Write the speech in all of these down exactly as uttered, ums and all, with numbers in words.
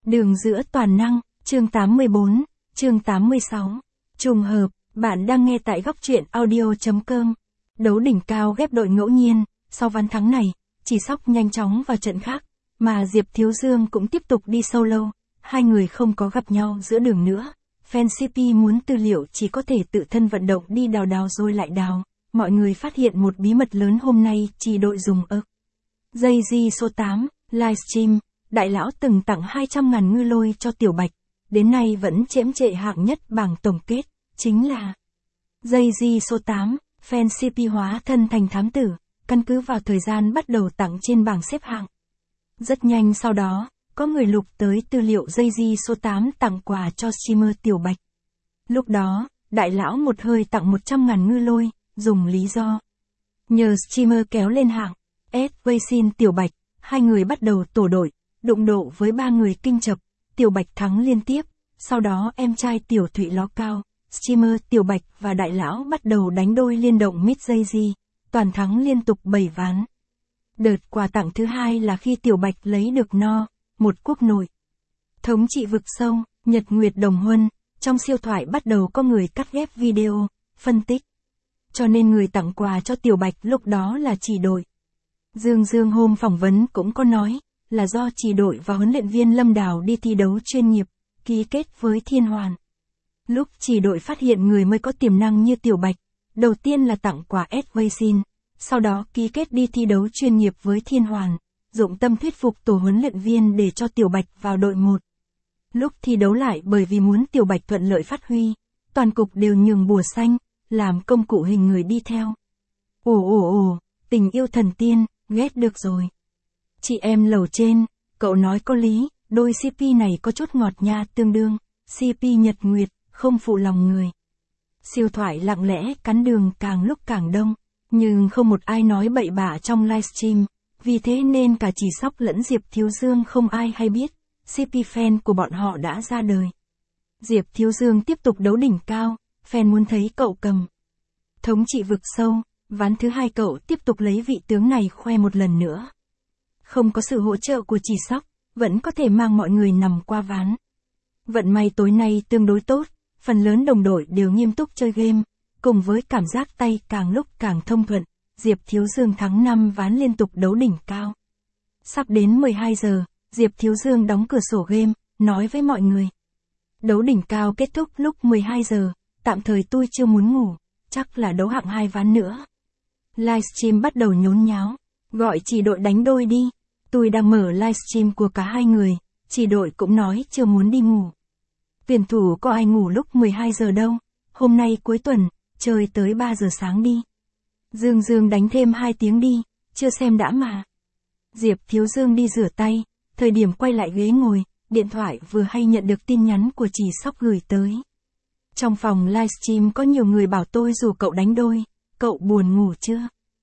Đường giữa toàn năng, chương tám mươi bốn, chương tám mươi sáu. Trùng hợp, bạn đang nghe tại góc truyện audio chấm com. Đấu đỉnh cao ghép đội ngẫu nhiên, sau ván thắng này, Chỉ Sóc nhanh chóng vào trận khác, mà Diệp Thiếu Dương cũng tiếp tục đi solo, hai người không có gặp nhau giữa đường nữa. Fan xê pê muốn tư liệu chỉ có thể tự thân vận động đi đào đào rồi lại đào. Mọi người phát hiện một bí mật lớn hôm nay chỉ đội dùng ơ. Dây di số tám, livestream, đại lão từng tặng hai trăm ngàn ngư lôi cho Tiểu Bạch, đến nay vẫn chễm chệ hạng nhất bảng tổng kết, chính là dây di số tám, fan xê pê hóa thân thành thám tử, căn cứ vào thời gian bắt đầu tặng trên bảng xếp hạng. Rất nhanh sau đó, có người lục tới tư liệu dây di số tám tặng quà cho streamer Tiểu Bạch. Lúc đó, đại lão một hơi tặng một trăm ngàn ngư lôi, dùng lý do nhờ streamer kéo lên hạng, ét vây xin Tiểu Bạch, hai người bắt đầu tổ đội, đụng độ với ba người kinh chập, Tiểu Bạch thắng liên tiếp, sau đó em trai Tiểu Thụy ló cao, streamer Tiểu Bạch và đại lão bắt đầu đánh đôi liên động mid dây di, toàn thắng liên tục bảy ván. Đợt quà tặng thứ hai là khi Tiểu Bạch lấy được no, một quốc nội. Thống trị vực sâu, Nhật Nguyệt Đồng Huân, trong siêu thoại bắt đầu có người cắt ghép video, phân tích. Cho nên người tặng quà cho Tiểu Bạch lúc đó là Chỉ Đội. Dương Dương hôm phỏng vấn cũng có nói, là do Chỉ Đội và huấn luyện viên Lâm Đào đi thi đấu chuyên nghiệp, ký kết với Thiên Hoàn. Lúc Chỉ Đội phát hiện người mới có tiềm năng như Tiểu Bạch, đầu tiên là tặng quà ét vây xin, sau đó ký kết đi thi đấu chuyên nghiệp với Thiên Hoàn, dụng tâm thuyết phục tổ huấn luyện viên để cho Tiểu Bạch vào đội một. Lúc thi đấu lại bởi vì muốn Tiểu Bạch thuận lợi phát huy, toàn cục đều nhường bùa xanh, làm công cụ hình người đi theo. Ồ ồ ồ, tình yêu thần tiên, ghét được rồi. Chị em lầu trên, cậu nói có lý, đôi xê pê này có chút ngọt nha tương đương, xê pê Nhật Nguyệt, không phụ lòng người. Siêu thoại lặng lẽ cắn đường càng lúc càng đông, nhưng không một ai nói bậy bạ trong livestream, vì thế nên cả Chỉ Sóc lẫn Diệp Thiếu Dương không ai hay biết, xê pê fan của bọn họ đã ra đời. Diệp Thiếu Dương tiếp tục đấu đỉnh cao, fan muốn thấy cậu cầm thống trị vực sâu, ván thứ hai cậu tiếp tục lấy vị tướng này khoe một lần nữa. Không có sự hỗ trợ của Chỉ Sóc, vẫn có thể mang mọi người nằm qua ván. Vận may tối nay tương đối tốt, phần lớn đồng đội đều nghiêm túc chơi game, cùng với cảm giác tay càng lúc càng thông thuận, Diệp Thiếu Dương thắng năm ván liên tục đấu đỉnh cao. Sắp đến mười hai giờ, Diệp Thiếu Dương đóng cửa sổ game, nói với mọi người. Đấu đỉnh cao kết thúc lúc mười hai giờ, tạm thời tôi chưa muốn ngủ, chắc là đấu hạng hai ván nữa. Livestream bắt đầu nhốn nháo, gọi Chỉ Đội đánh đôi đi. Tôi đang mở livestream của cả hai người, Chỉ Đội cũng nói chưa muốn đi ngủ. Tuyển thủ có ai ngủ lúc mười hai giờ đâu, hôm nay cuối tuần, chơi tới ba giờ sáng đi. Dương Dương đánh thêm hai tiếng đi, chưa xem đã mà. Diệp Thiếu Dương đi rửa tay, thời điểm quay lại ghế ngồi, điện thoại vừa hay nhận được tin nhắn của Chỉ Sóc gửi tới. Trong phòng livestream có nhiều người bảo tôi rủ cậu đánh đôi, cậu buồn ngủ chưa?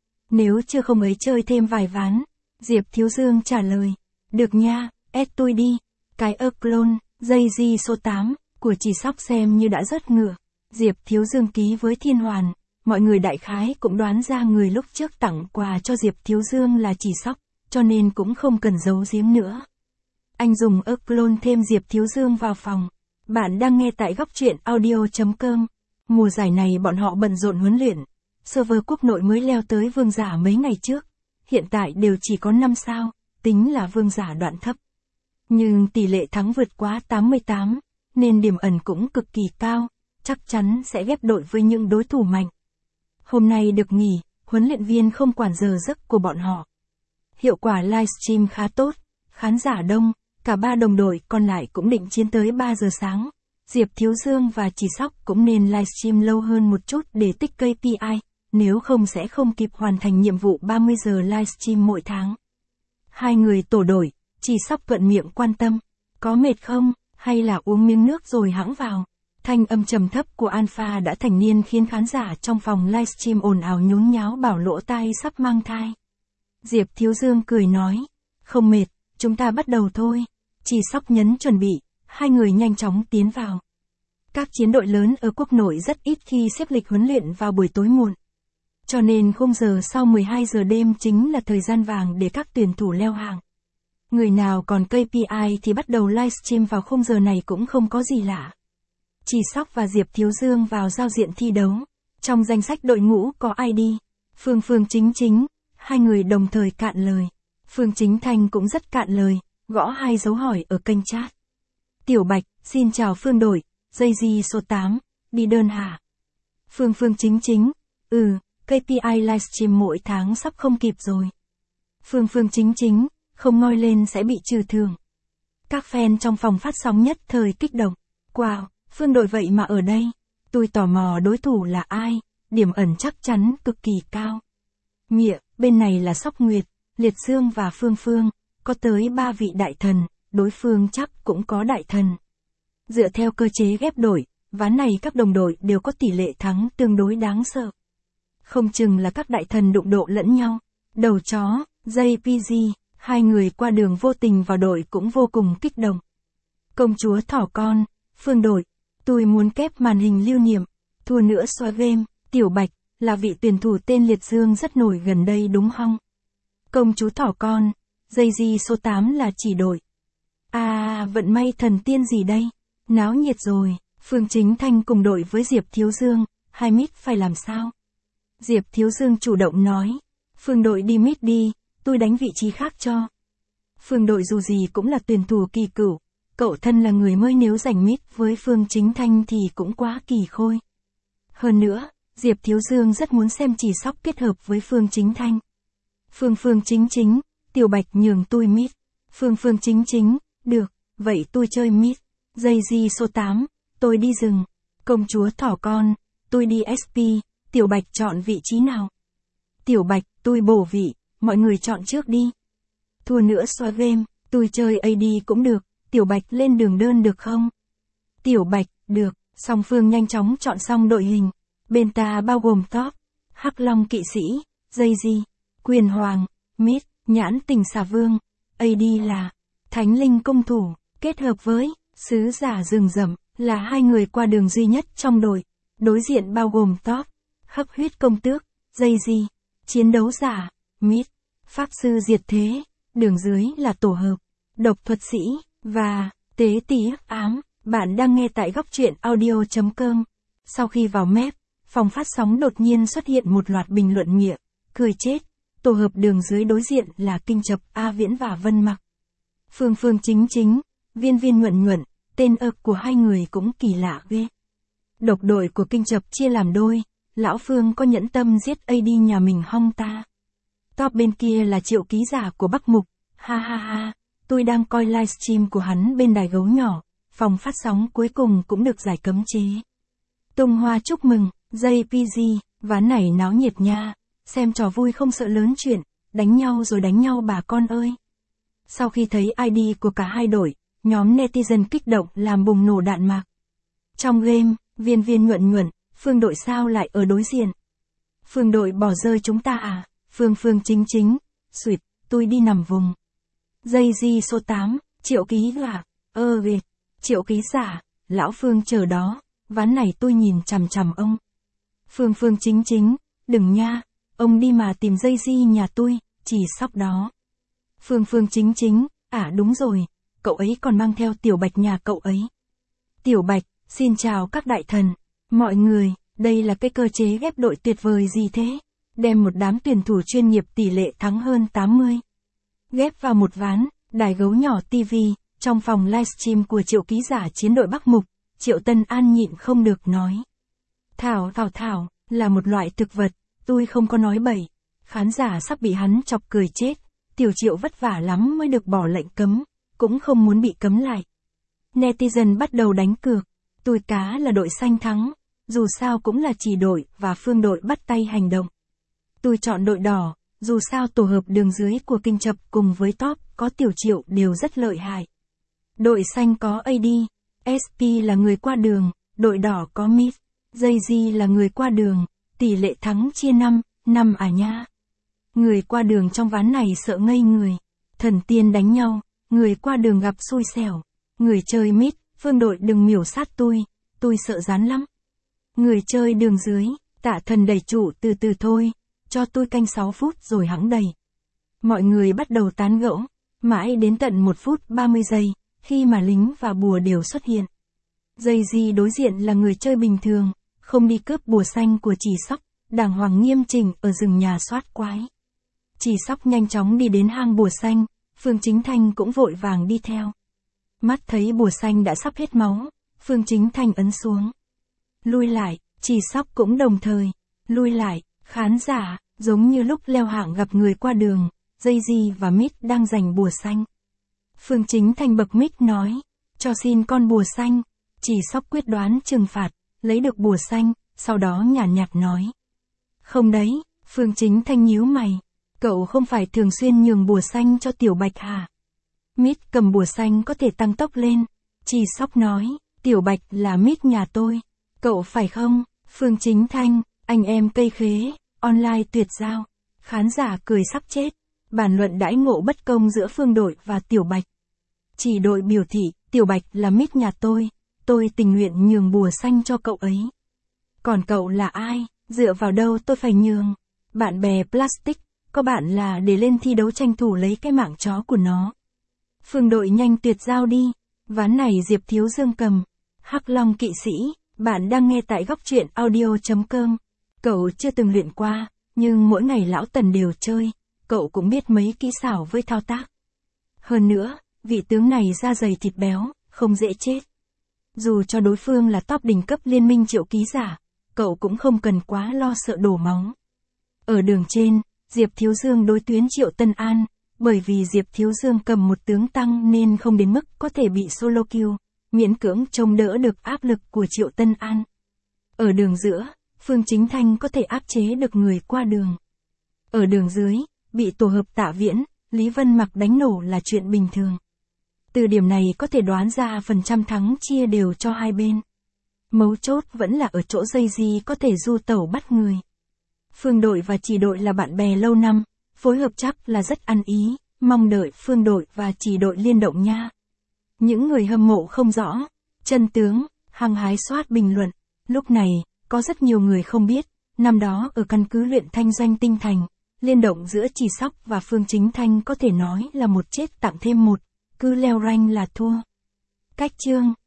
Nếu chưa không ấy chơi thêm vài ván. Diệp Thiếu Dương trả lời, được nha, add tôi đi. Cái ơ clone, dây di số tám, của Chỉ Sóc xem như đã rất ngựa. Diệp Thiếu Dương ký với Thiên Hoàn, mọi người đại khái cũng đoán ra người lúc trước tặng quà cho Diệp Thiếu Dương là Chỉ Sóc, cho nên cũng không cần giấu giếm nữa. Anh dùng ơ clone thêm Diệp Thiếu Dương vào phòng. Bạn đang nghe tại góc truyện audio chấm com. Mùa giải này bọn họ bận rộn huấn luyện. Server quốc nội mới leo tới vương giả mấy ngày trước. Hiện tại đều chỉ có năm sao, tính là vương giả đoạn thấp. Nhưng tỷ lệ thắng vượt quá tám mươi tám, nên điểm ẩn cũng cực kỳ cao, chắc chắn sẽ ghép đội với những đối thủ mạnh. Hôm nay được nghỉ, huấn luyện viên không quản giờ giấc của bọn họ. Hiệu quả livestream khá tốt, khán giả đông, cả ba đồng đội còn lại cũng định chiến tới ba giờ sáng. Diệp Thiếu Dương và Chỉ Sóc cũng nên livestream lâu hơn một chút để tích ca pê i, nếu không sẽ không kịp hoàn thành nhiệm vụ ba mươi giờ livestream mỗi tháng. Hai người tổ đội, Chỉ Sóc thuận miệng quan tâm, có mệt không, hay là uống miếng nước rồi hãng vào. Thanh âm trầm thấp của Alpha đã thành niên khiến khán giả trong phòng livestream ồn ào nhốn nháo bảo lỗ tai sắp mang thai. Diệp Thiếu Dương cười nói, không mệt, chúng ta bắt đầu thôi. Chỉ Sóc nhấn chuẩn bị, hai người nhanh chóng tiến vào. Các chiến đội lớn ở quốc nội rất ít khi xếp lịch huấn luyện vào buổi tối muộn. Cho nên khung giờ sau mười hai giờ đêm chính là thời gian vàng để các tuyển thủ leo hạng. Người nào còn ca pê i thì bắt đầu livestream vào khung giờ này cũng không có gì lạ. Chỉ Sóc và Diệp Thiếu Dương vào giao diện thi đấu. Trong danh sách đội ngũ có ai đi? Phương Phương Chính Chính, hai người đồng thời cạn lời. Phương Chính Thanh cũng rất cạn lời, gõ hai dấu hỏi ở kênh chat. Tiểu Bạch, xin chào Phương đội, dây di số tám, đi đơn hả? Phương Phương Chính Chính, ừ, ca pê i livestream mỗi tháng sắp không kịp rồi. Phương Phương Chính Chính, không ngoi lên sẽ bị trừ thưởng. Các fan trong phòng phát sóng nhất thời kích động. Wow, Phương đội vậy mà ở đây. Tôi tò mò đối thủ là ai, điểm ẩn chắc chắn cực kỳ cao. Nghĩa, bên này là Sóc Nguyệt, Liệt Dương và Phương Phương, có tới ba vị đại thần, đối phương chắc cũng có đại thần. Dựa theo cơ chế ghép đổi, ván này các đồng đội đều có tỷ lệ thắng tương đối đáng sợ. Không chừng là các đại thần đụng độ lẫn nhau. Đầu chó, jay pê giê, hai người qua đường vô tình vào đội cũng vô cùng kích động. Công chúa thỏ con, Phương đội, tôi muốn kép màn hình lưu niệm, thua nữa xóa game. Tiểu Bạch, là vị tuyển thủ tên Liệt Dương rất nổi gần đây đúng không? Công chúa thỏ con, dây di số tám là chỉ đội. À, vận may thần tiên gì đây? Náo nhiệt rồi. Phương Chính Thanh cùng đội với Diệp Thiếu Dương, hai mít phải làm sao? Diệp Thiếu Dương chủ động nói, Phương đội đi mít đi, tôi đánh vị trí khác cho. Phương đội dù gì cũng là tuyển thủ kỳ cửu, cậu thân là người mới, nếu giành mít với Phương Chính Thanh thì cũng quá kỳ khôi. Hơn nữa, Diệp Thiếu Dương rất muốn xem Chỉ Sóc kết hợp với Phương Chính Thanh. Phương Phương Chính Chính, Tiểu Bạch nhường tôi mít. Phương Phương Chính Chính, được, vậy tôi chơi mít. Dây di số tám, tôi đi rừng. Công chúa thỏ con, tôi đi ét pê, Tiểu Bạch chọn vị trí nào? Tiểu Bạch, tôi bổ vị, mọi người chọn trước đi. Thua nữa xóa game, tôi chơi a đê cũng được, Tiểu Bạch lên đường đơn được không? Tiểu Bạch, được, song phương nhanh chóng chọn xong đội hình. Bên ta bao gồm top, Hắc Long kỵ sĩ, dây di, Quyền Hoàng, mid, Nhãn Tình Xà Vương, a đê là Thánh Linh Công Thủ, kết hợp với Sứ Giả Rừng Rậm, là hai người qua đường duy nhất trong đội. Đối diện bao gồm top, Hắc Huyết Công Tước, dây di, Chiến Đấu Giả, mid, Pháp Sư Diệt Thế, đường dưới là tổ hợp, Độc Thuật Sĩ, và Tế Tý Hắc Ám. Bạn đang nghe tại góc truyện audio chấm com. Sau khi vào map, phòng phát sóng đột nhiên xuất hiện một loạt bình luận nghĩa, cười chết. Tổ hợp đường dưới đối diện là Kinh Chập, A Viễn và Vân Mặc. Phương Phương Chính Chính, Viên Viên Nhuận Nhuận, tên ợp của hai người cũng kỳ lạ ghê. Độc đội của Kinh Chập chia làm đôi, lão Phương có nhẫn tâm giết a đê nhà mình hông ta? Top bên kia là Triệu Ký Giả của Bắc Mục, ha ha ha, tôi đang coi livestream của hắn bên đài gấu nhỏ, phòng phát sóng cuối cùng cũng được giải cấm chế. Tung Hoa chúc mừng, jay pê giê, ván này náo nhiệt nha, xem trò vui không sợ lớn chuyện, đánh nhau rồi đánh nhau bà con ơi. Sau khi thấy i đê của cả hai đội, nhóm netizen kích động làm bùng nổ đạn mạc. Trong game, Viên Viên Nhuận Nhuận, Phương đội sao lại ở đối diện? Phương đội bỏ rơi chúng ta à? Phương Phương Chính Chính, suyệt, tôi đi nằm vùng. Dây di số tám, Triệu Ký Giả, ơ ghê, Triệu Ký Giả, lão Phương chờ đó, ván này tôi nhìn chằm chằm ông. Phương Phương Chính Chính, đừng nha, ông đi mà tìm dây di nhà tôi, Chỉ Sóc đó. Phương Phương Chính Chính, à đúng rồi, cậu ấy còn mang theo Tiểu Bạch nhà cậu ấy. Tiểu Bạch, xin chào các đại thần, mọi người, đây là cái cơ chế ghép đội tuyệt vời gì thế? Đem một đám tuyển thủ chuyên nghiệp tỷ lệ thắng hơn tám mươi. Ghép vào một ván, đài gấu nhỏ ti vi, trong phòng livestream của Triệu Ký Giả chiến đội Bắc Mục, Triệu Tân An nhịn không được nói. Thảo thảo thảo, là một loại thực vật, tôi không có nói bậy. Khán giả sắp bị hắn chọc cười chết, Tiểu Triệu vất vả lắm mới được bỏ lệnh cấm, cũng không muốn bị cấm lại. Netizen bắt đầu đánh cược, tôi cá là đội xanh thắng, dù sao cũng là chỉ đội và Phương đội bắt tay hành động. Tôi chọn đội đỏ, dù sao tổ hợp đường dưới của Kinh Chập cùng với top có Tiểu Triệu đều rất lợi hại. Đội xanh có a đê, ét pê là người qua đường, đội đỏ có mid, jay di là người qua đường, tỷ lệ thắng chia năm, năm à nha. Người qua đường trong ván này sợ ngây người, thần tiên đánh nhau, người qua đường gặp xui xẻo, người chơi mid, Phương đội đừng miểu sát tôi, tôi sợ rắn lắm. Người chơi đường dưới, Tạ Thần đẩy trụ từ từ thôi, cho tôi canh sáu phút rồi hẵng đẩy. Mọi người bắt đầu tán gẫu, Mãi đến tận một phút ba mươi giây, khi mà lính và bùa đều xuất hiện. Jay-Z đối diện là người chơi bình thường, không đi cướp bùa xanh của Chỉ Sóc, đàng hoàng nghiêm chỉnh ở rừng nhà soát quái. Chỉ Sóc nhanh chóng đi đến hang bùa xanh, Phương Chính Thanh cũng vội vàng đi theo. Mắt thấy bùa xanh đã sắp hết máu, Phương Chính Thanh ấn xuống. Lui lại, Chỉ Sóc cũng đồng thời, lui lại, khán giả, giống như lúc leo hạng gặp người qua đường, Jay-Z và Mít đang giành bùa xanh. Phương Chính Thanh bậc Mít nói, cho xin con bùa xanh, Chỉ Sóc quyết đoán trừng phạt, lấy được bùa xanh, sau đó nhàn nhạt nói. Không đấy, Phương Chính Thanh nhíu mày, cậu không phải thường xuyên nhường bùa xanh cho Tiểu Bạch hả? Mít cầm bùa xanh có thể tăng tốc lên, Chỉ Sóc nói, Tiểu Bạch là Mít nhà tôi, cậu phải không? Phương Chính Thanh, anh em cây khế, online tuyệt giao, khán giả cười sắp chết, bàn luận đãi ngộ bất công giữa Phương đội và Tiểu Bạch. Chỉ đội biểu thị, Tiểu Bạch là Mít nhà tôi, tôi tình nguyện nhường bùa xanh cho cậu ấy. Còn cậu là ai, dựa vào đâu tôi phải nhường? Bạn bè plastic, có bạn là để lên thi đấu tranh thủ lấy cái mạng chó của nó. Phương đội nhanh tuyệt giao đi, ván này Diệp Thiếu Dương cầm. Hắc Long kỵ sĩ, bạn đang nghe tại góc truyện audio.com. Cậu chưa từng luyện qua, nhưng mỗi ngày lão Tần đều chơi, cậu cũng biết mấy kỹ xảo với thao tác. Hơn nữa, vị tướng này da dày thịt béo, không dễ chết. Dù cho đối phương là top đỉnh cấp liên minh triệu ký giả, cậu cũng không cần quá lo sợ đổ máu. Ở đường trên, Diệp Thiếu Dương đối tuyến Triệu Tân An, bởi vì Diệp Thiếu Dương cầm một tướng tăng nên không đến mức có thể bị solo kill, miễn cưỡng chống đỡ được áp lực của Triệu Tân An. Ở đường giữa, Phương Chính Thanh có thể áp chế được người qua đường. Ở đường dưới, bị tổ hợp Tạ Viễn, Lý Vân Mặc đánh nổ là chuyện bình thường. Từ điểm này có thể đoán ra phần trăm thắng chia đều cho hai bên. Mấu chốt vẫn là ở chỗ Jay-Z có thể du tẩu bắt người. Phương đội và Chỉ đội là bạn bè lâu năm, phối hợp chắc là rất ăn ý, mong đợi Phương đội và Chỉ đội liên động nha. Những người hâm mộ không rõ, chân tướng, hăng hái soát bình luận, lúc này, có rất nhiều người không biết, năm đó ở căn cứ luyện thanh doanh tinh thành, liên động giữa Chỉ Sóc và Phương Chính Thanh có thể nói là một chết tặng thêm một, cứ leo rank là thua. Cách chương